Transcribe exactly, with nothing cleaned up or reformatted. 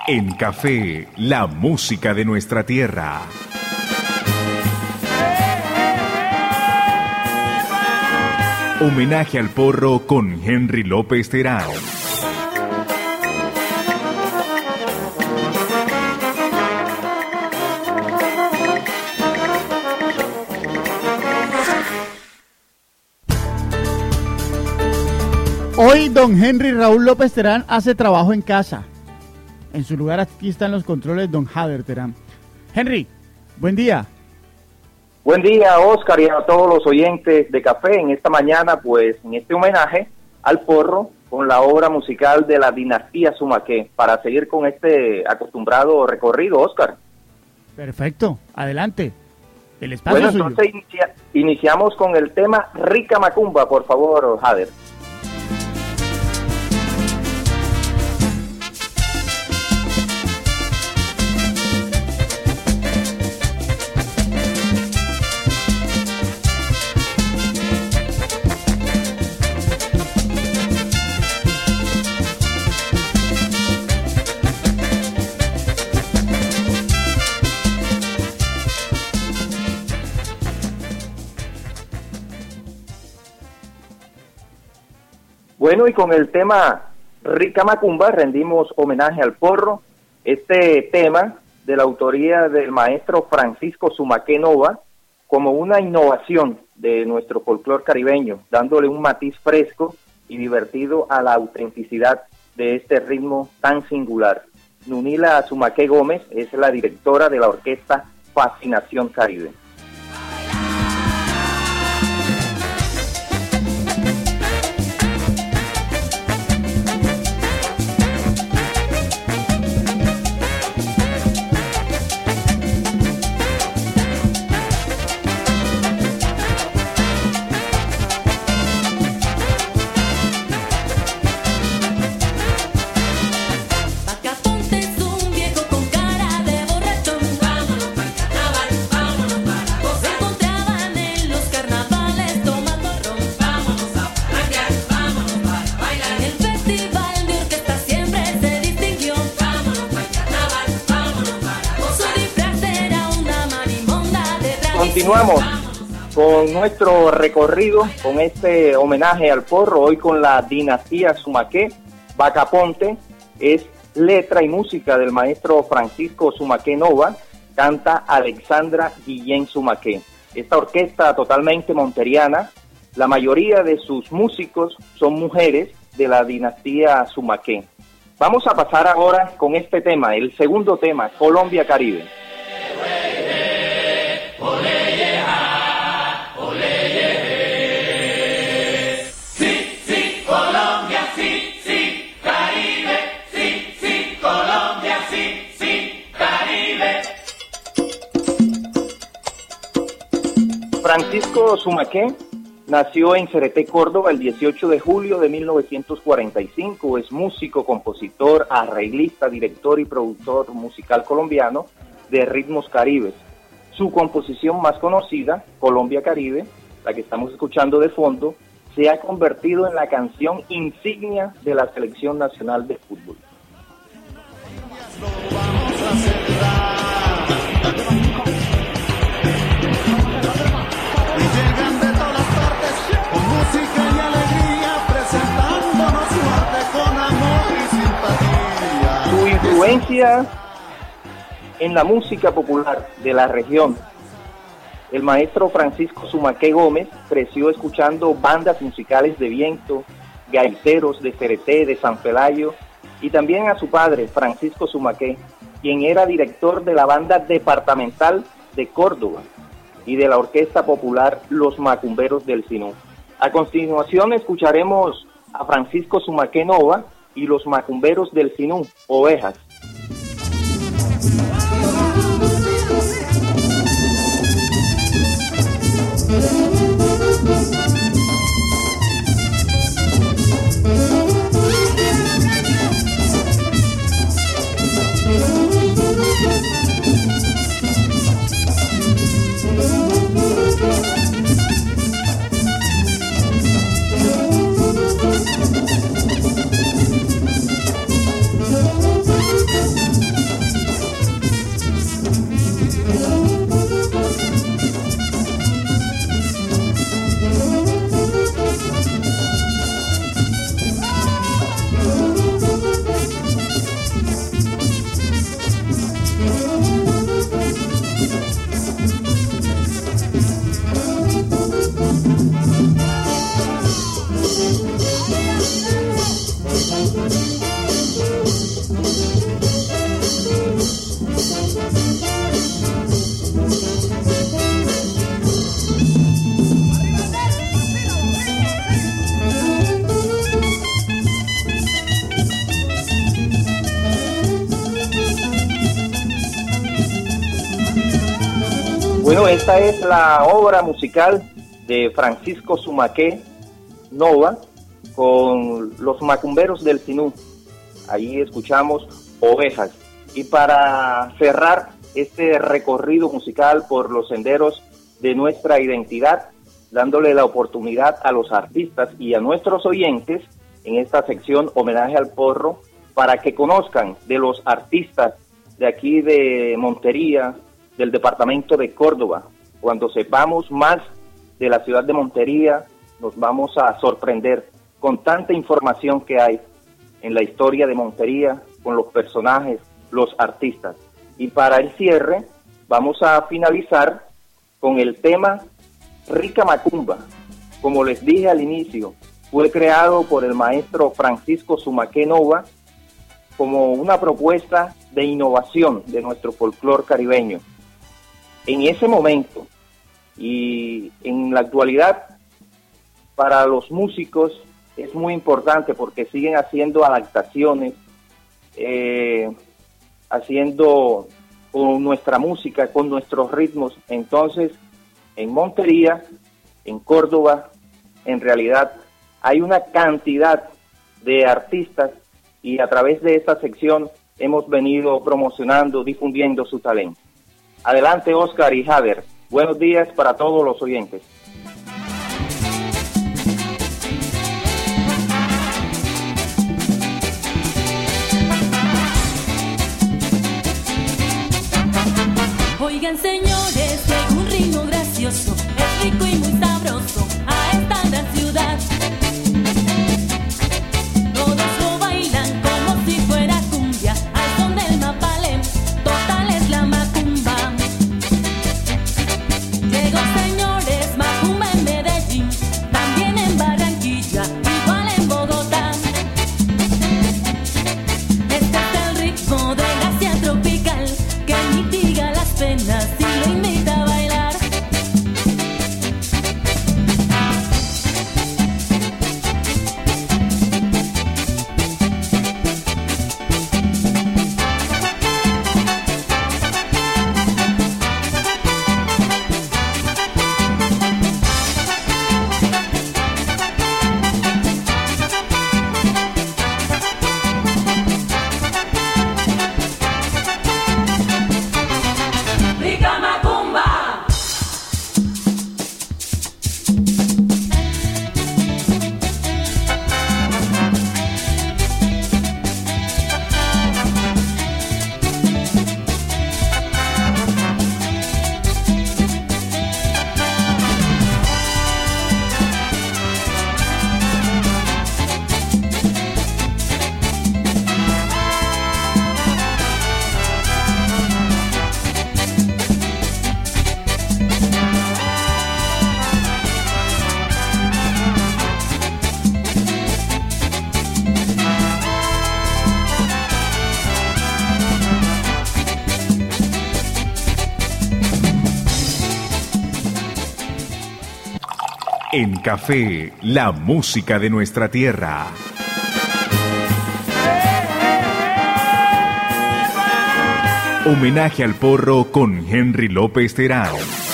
En Café, la música de nuestra tierra. Homenaje al porro con Henry López Terán. Hoy don Henry Raúl López Terán hace trabajo en casa. En su lugar aquí están los controles don Jader Terán. Henry, buen día. Buen día, Oscar, y a todos los oyentes de Café. En esta mañana, pues, en este homenaje al porro con la obra musical de la dinastía Sumaqué, para seguir con este acostumbrado recorrido, Oscar. Perfecto, adelante. El espacio bueno, suyo. Entonces inicia, iniciamos con el tema Rica Macumba, por favor, Jader. Bueno, y con el tema Rica Macumba rendimos homenaje al porro. Este tema, de la autoría del maestro Francisco Sumaqué Nova, como una innovación de nuestro folclore caribeño, dándole un matiz fresco y divertido a la autenticidad de este ritmo tan singular. Nunila Sumaqué Gómez es la directora de la orquesta Fascinación Caribe. Continuamos con nuestro recorrido, con este homenaje al porro, hoy con la dinastía Sumaqué. Bacaponte es letra y música del maestro Francisco Sumaqué Nova, canta Alexandra Guillén Sumaqué. Esta orquesta totalmente monteriana, la mayoría de sus músicos son mujeres de la dinastía Sumaqué. Vamos a pasar ahora con este tema, el segundo tema, Colombia Caribe. Francisco Sumaqué nació en Cereté, Córdoba, el dieciocho de julio de mil novecientos cuarenta y cinco. Es músico, compositor, arreglista, director y productor musical colombiano de ritmos caribes. Su composición más conocida, Colombia Caribe, la que estamos escuchando de fondo, se ha convertido en la canción insignia de la Selección Nacional de Fútbol. Su influencia en la música popular de la región. El maestro Francisco Sumaqué Gómez creció escuchando bandas musicales de viento, gaiteros de Cereté, de San Pelayo, y también a su padre, Francisco Sumaqué, quien era director de la banda departamental de Córdoba y de la orquesta popular Los Macumberos del Sinú. A continuación escucharemos a Francisco Sumaqué Nova y Los Macumberos del Sinú, Ovejas. Bueno, esta es la obra musical de Francisco Sumaqué Nova con los macumberos del Sinú. Ahí escuchamos Ovejas. Y para cerrar este recorrido musical por los senderos de nuestra identidad, dándole la oportunidad a los artistas y a nuestros oyentes en esta sección Homenaje al Porro, para que conozcan de los artistas de aquí de Montería, del departamento de Córdoba. Cuando sepamos más de la ciudad de Montería, nos vamos a sorprender con tanta información que hay en la historia de Montería, con los personajes, los artistas. Y para el cierre, vamos a finalizar con el tema Rica Macumba. Como les dije al inicio, fue creado por el maestro Francisco Sumaqué Nova como una propuesta de innovación de nuestro folclore caribeño. En ese momento y en la actualidad, para los músicos es muy importante porque siguen haciendo adaptaciones, eh, haciendo con nuestra música, con nuestros ritmos. Entonces, en Montería, en Córdoba, en realidad hay una cantidad de artistas y a través de esta sección hemos venido promocionando, difundiendo su talento. Adelante, Oscar y Javier. Buenos días para todos los oyentes. Oigan, señores, que un ritmo gracioso es rico y muy sabroso a esta gran ciudad. Todos lo bailan como si fuera cumbia, al son del mapalé, total es la macumba. Llegó, señores, macumba en Medellín, también en Barranquilla, igual en Bogotá. Este es el ritmo de gracia tropical que mitiga las penas y lo invita a bailar. ¡Rica Macumba! En Café, la música de nuestra tierra. Homenaje al porro con Henry López Terán.